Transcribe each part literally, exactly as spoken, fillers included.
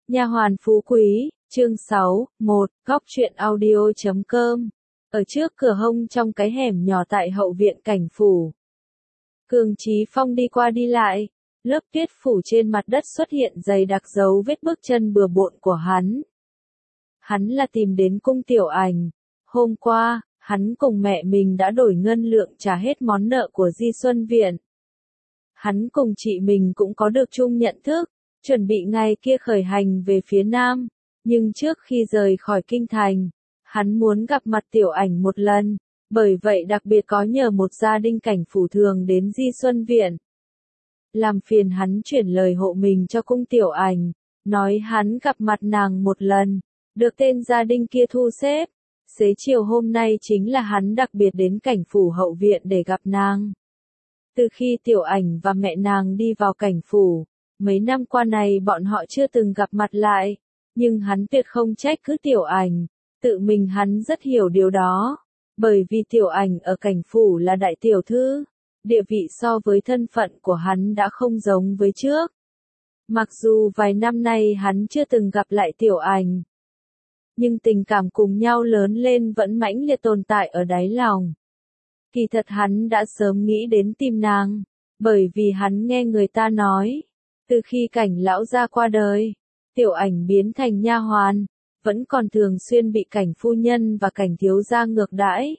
Nha hoàn phú quý, chương sáu, một, góc truyện audio chấm com. Ở trước cửa hông trong cái hẻm nhỏ tại hậu viện cảnh phủ. Cường Chí Phong đi qua đi lại, lớp tuyết phủ trên mặt đất xuất hiện dày đặc dấu vết bước chân bừa bộn của hắn. Hắn là tìm đến cung Tiểu Ảnh. Hôm qua, hắn cùng mẹ mình đã đổi ngân lượng trả hết món nợ của Di Xuân Viện. Hắn cùng chị mình cũng có được chung nhận thức, chuẩn bị ngày kia khởi hành về phía Nam, nhưng trước khi rời khỏi kinh thành, hắn muốn gặp mặt Tiểu Ảnh một lần, bởi vậy đặc biệt có nhờ một gia đình cảnh phủ thường đến Di Xuân Viện. Làm phiền hắn chuyển lời hộ mình cho cung Tiểu Ảnh, nói hắn gặp mặt nàng một lần, được tên gia đình kia thu xếp. Xế chiều hôm nay chính là hắn đặc biệt đến cảnh phủ hậu viện để gặp nàng. Từ khi Tiểu Ảnh và mẹ nàng đi vào cảnh phủ, mấy năm qua này bọn họ chưa từng gặp mặt lại, nhưng hắn tuyệt không trách cứ Tiểu Ảnh, tự mình hắn rất hiểu điều đó, bởi vì Tiểu Ảnh ở cảnh phủ là đại tiểu thư, địa vị so với thân phận của hắn đã không giống với trước. Mặc dù vài năm nay hắn chưa từng gặp lại Tiểu Ảnh, nhưng tình cảm cùng nhau lớn lên vẫn mãnh liệt tồn tại ở đáy lòng. Kỳ thật hắn đã sớm nghĩ đến tìm nàng, bởi vì hắn nghe người ta nói, từ khi cảnh lão gia qua đời, Tiểu Ảnh biến thành nha hoàn, vẫn còn thường xuyên bị cảnh phu nhân và cảnh thiếu gia ngược đãi.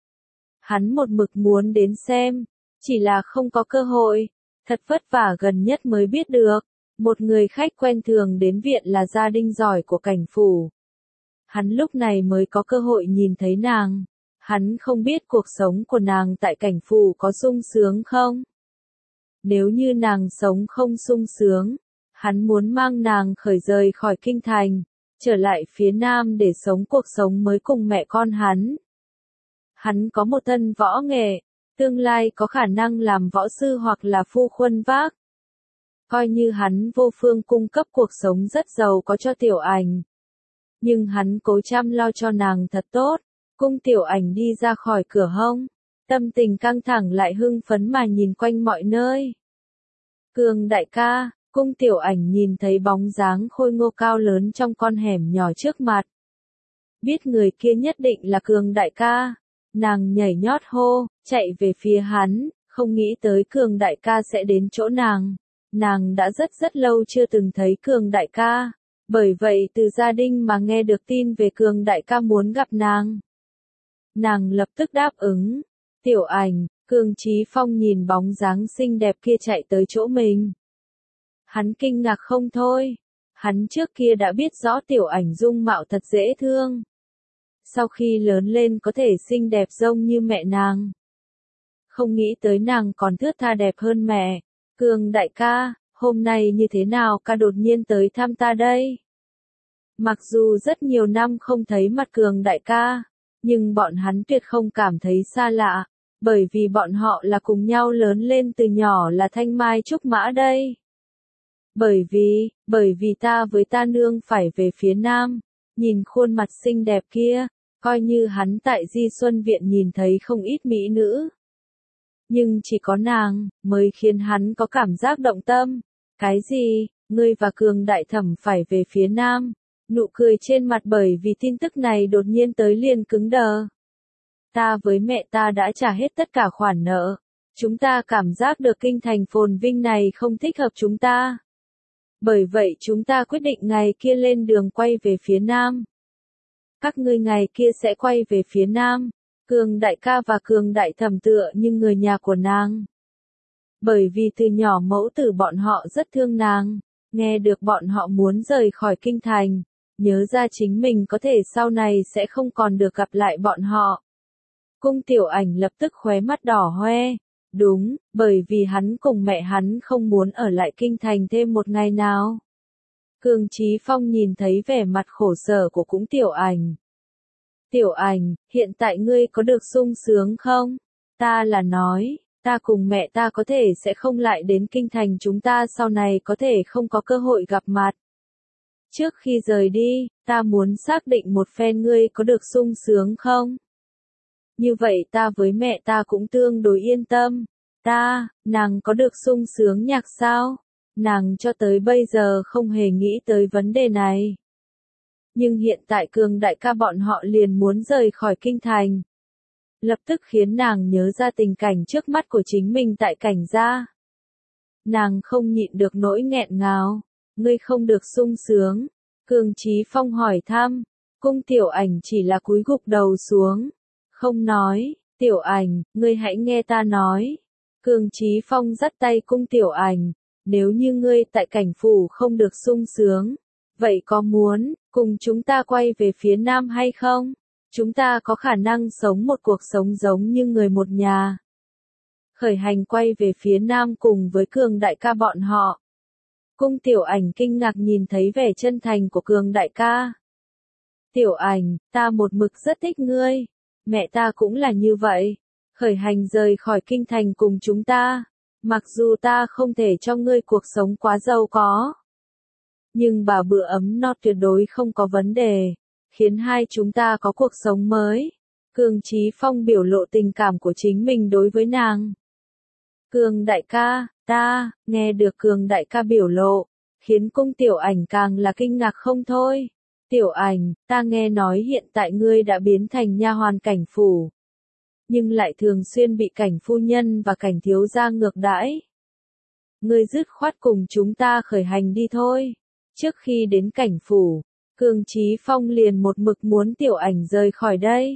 Hắn một mực muốn đến xem, chỉ là không có cơ hội, thật vất vả gần nhất mới biết được, một người khách quen thường đến viện là gia đình giỏi của cảnh phủ. Hắn lúc này mới có cơ hội nhìn thấy nàng. Hắn không biết cuộc sống của nàng tại cảnh phủ có sung sướng không? Nếu như nàng sống không sung sướng, hắn muốn mang nàng khởi rời khỏi kinh thành, trở lại phía Nam để sống cuộc sống mới cùng mẹ con hắn. Hắn có một thân võ nghệ, tương lai có khả năng làm võ sư hoặc là phu khuân vác. Coi như hắn vô phương cung cấp cuộc sống rất giàu có cho Tiểu Ảnh. Nhưng hắn cố chăm lo cho nàng thật tốt. Cung Tiểu Ảnh đi ra khỏi cửa hông, tâm tình căng thẳng lại hưng phấn mà nhìn quanh mọi nơi. Cường đại ca, cung Tiểu Ảnh nhìn thấy bóng dáng khôi ngô cao lớn trong con hẻm nhỏ trước mặt. Biết người kia nhất định là Cường đại ca, nàng nhảy nhót hô, chạy về phía hắn, không nghĩ tới Cường đại ca sẽ đến chỗ nàng. Nàng đã rất rất lâu chưa từng thấy Cường đại ca, bởi vậy từ gia đình mà nghe được tin về Cường đại ca muốn gặp nàng. Nàng lập tức đáp ứng. Tiểu Ảnh, Cường Chí Phong nhìn bóng dáng xinh đẹp kia chạy tới chỗ mình. Hắn kinh ngạc không thôi. Hắn trước kia đã biết rõ Tiểu Ảnh dung mạo thật dễ thương. Sau khi lớn lên có thể xinh đẹp giống như mẹ nàng. Không nghĩ tới nàng còn thướt tha đẹp hơn mẹ. Cường đại ca, hôm nay như thế nào ca đột nhiên tới thăm ta đây? Mặc dù rất nhiều năm không thấy mặt Cường đại ca, nhưng bọn hắn tuyệt không cảm thấy xa lạ, bởi vì bọn họ là cùng nhau lớn lên từ nhỏ là thanh mai trúc mã đây. Bởi vì, bởi vì ta với ta nương phải về phía Nam, nhìn khuôn mặt xinh đẹp kia, coi như hắn tại Di Xuân Viện nhìn thấy không ít mỹ nữ. Nhưng chỉ có nàng, mới khiến hắn có cảm giác động tâm. Cái gì, ngươi và Cường đại thẩm phải về phía Nam? Nụ cười trên mặt bởi vì tin tức này đột nhiên tới liền cứng đờ. Ta với mẹ ta đã trả hết tất cả khoản nợ. Chúng ta cảm giác được kinh thành phồn vinh này không thích hợp chúng ta. Bởi vậy chúng ta quyết định ngày kia lên đường quay về phía Nam. Các ngươi ngày kia sẽ quay về phía Nam. Cường đại ca và Cường đại thẩm tựa như người nhà của nàng. Bởi vì từ nhỏ mẫu tử bọn họ rất thương nàng. Nghe được bọn họ muốn rời khỏi kinh thành. Nhớ ra chính mình có thể sau này sẽ không còn được gặp lại bọn họ. Cung Tiểu Ảnh lập tức khóe mắt đỏ hoe. Đúng, bởi vì hắn cùng mẹ hắn không muốn ở lại kinh thành thêm một ngày nào. Cường Chí Phong nhìn thấy vẻ mặt khổ sở của cung Tiểu Ảnh. Tiểu Ảnh, hiện tại ngươi có được sung sướng không? Ta là nói, ta cùng mẹ ta có thể sẽ không lại đến kinh thành, chúng ta sau này có thể không có cơ hội gặp mặt. Trước khi rời đi, ta muốn xác định một phen ngươi có được sung sướng không? Như vậy ta với mẹ ta cũng tương đối yên tâm. Ta, nàng có được sung sướng nhạc sao? Nàng cho tới bây giờ không hề nghĩ tới vấn đề này. Nhưng hiện tại Cường đại ca bọn họ liền muốn rời khỏi kinh thành. Lập tức khiến nàng nhớ ra tình cảnh trước mắt của chính mình tại Cảnh gia. Nàng không nhịn được nỗi nghẹn ngào. Ngươi không được sung sướng. Cường Chí Phong hỏi thăm. Cung Tiểu Ảnh chỉ là cúi gục đầu xuống. Không nói. Tiểu Ảnh, ngươi hãy nghe ta nói. Cường Chí Phong dắt tay Cung Tiểu Ảnh. Nếu như ngươi tại Cảnh phủ không được sung sướng. Vậy có muốn, cùng chúng ta quay về phía Nam hay không? Chúng ta có khả năng sống một cuộc sống giống như người một nhà. Khởi hành quay về phía Nam cùng với Cường đại ca bọn họ. Cung Tiểu Ảnh kinh ngạc nhìn thấy vẻ chân thành của Cường đại ca. Tiểu Ảnh, ta một mực rất thích ngươi. Mẹ ta cũng là như vậy. Khởi hành rời khỏi kinh thành cùng chúng ta. Mặc dù ta không thể cho ngươi cuộc sống quá giàu có. Nhưng bà bữa ấm no tuyệt đối không có vấn đề. Khiến hai chúng ta có cuộc sống mới. Cường Chí Phong biểu lộ tình cảm của chính mình đối với nàng. Cường đại ca, ta, nghe được Cường đại ca biểu lộ. Khiến Cung Tiểu Ảnh càng là kinh ngạc không thôi. Tiểu Ảnh, ta nghe nói hiện tại ngươi đã biến thành nha hoàn Cảnh phủ. Nhưng lại thường xuyên bị Cảnh phu nhân và Cảnh thiếu gia ngược đãi. Ngươi dứt khoát cùng chúng ta khởi hành đi thôi. Trước khi đến Cảnh phủ, Cường Chí Phong liền một mực muốn Tiểu Ảnh rời khỏi đây.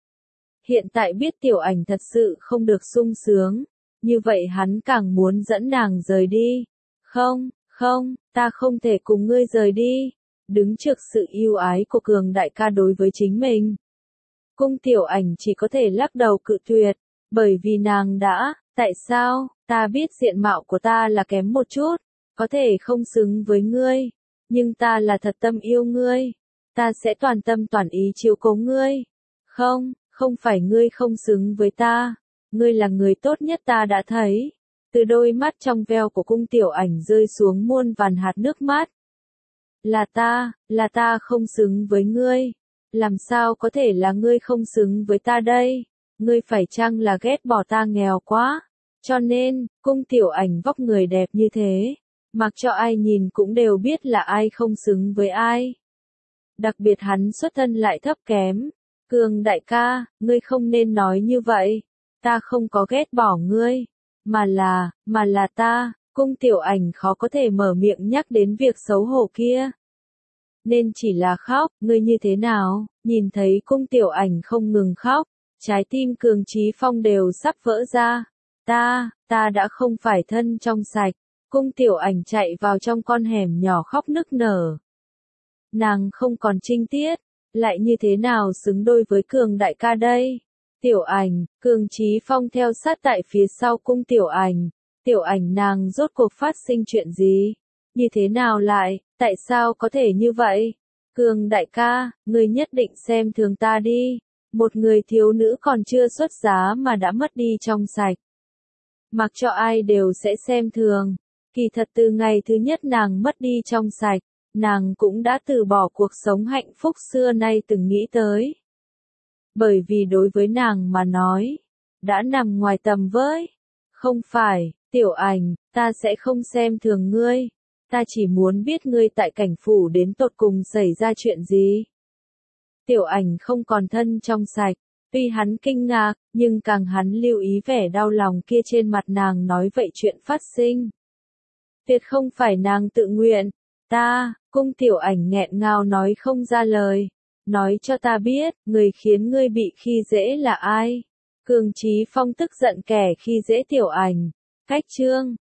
Hiện tại biết Tiểu Ảnh thật sự không được sung sướng, như vậy hắn càng muốn dẫn nàng rời đi. Không, không, ta không thể cùng ngươi rời đi. Đứng trước sự yêu ái của Cường đại ca đối với chính mình. Cung Tiểu Ảnh chỉ có thể lắc đầu cự tuyệt, bởi vì nàng đã, tại sao, ta biết diện mạo của ta là kém một chút, có thể không xứng với ngươi. Nhưng ta là thật tâm yêu ngươi. Ta sẽ toàn tâm toàn ý chiếu cố ngươi. Không, không phải ngươi không xứng với ta. Ngươi là người tốt nhất ta đã thấy. Từ đôi mắt trong veo của Cung Tiểu Ảnh rơi xuống muôn vàn hạt nước mắt. Là ta, là ta không xứng với ngươi. Làm sao có thể là ngươi không xứng với ta đây? Ngươi phải chăng là ghét bỏ ta nghèo quá? Cho nên, Cung Tiểu Ảnh vóc người đẹp như thế. Mặc cho ai nhìn cũng đều biết là ai không xứng với ai. Đặc biệt hắn xuất thân lại thấp kém. Cường đại ca, ngươi không nên nói như vậy. Ta không có ghét bỏ ngươi. Mà là, mà là ta, Cung Tiểu Ảnh khó có thể mở miệng nhắc đến việc xấu hổ kia. Nên chỉ là khóc, ngươi như thế nào? Nhìn thấy Cung Tiểu Ảnh không ngừng khóc. Trái tim Cường Chí Phong đều sắp vỡ ra. Ta, ta đã không phải thân trong sạch. Cung Tiểu Ảnh chạy vào trong con hẻm nhỏ khóc nức nở. Nàng không còn trinh tiết, lại như thế nào xứng đôi với Cường đại ca đây? Tiểu Ảnh, Cường Chí Phong theo sát tại phía sau Cung Tiểu Ảnh. Tiểu Ảnh nàng rốt cuộc phát sinh chuyện gì? Như thế nào lại, tại sao có thể như vậy? Cường đại ca, ngươi nhất định xem thường ta đi. Một người thiếu nữ còn chưa xuất giá mà đã mất đi trong sạch. Mặc cho ai đều sẽ xem thường. Kỳ thật từ ngày thứ nhất nàng mất đi trong sạch, nàng cũng đã từ bỏ cuộc sống hạnh phúc xưa nay từng nghĩ tới. Bởi vì đối với nàng mà nói, đã nằm ngoài tầm với. Không phải, Tiểu Ảnh, ta sẽ không xem thường ngươi. Ta chỉ muốn biết ngươi tại Cảnh phủ đến tột cùng xảy ra chuyện gì. Tiểu Ảnh không còn thân trong sạch. Tuy hắn kinh ngạc, nhưng càng hắn lưu ý vẻ đau lòng kia trên mặt nàng nói vậy chuyện phát sinh. Tuyệt không phải nàng tự nguyện. Ta, Cung Tiểu Ảnh nghẹn ngào nói không ra lời. Nói cho ta biết, người khiến ngươi bị khi dễ là ai? Cường Chí Phong tức giận kẻ khi dễ Tiểu Ảnh. Cách chương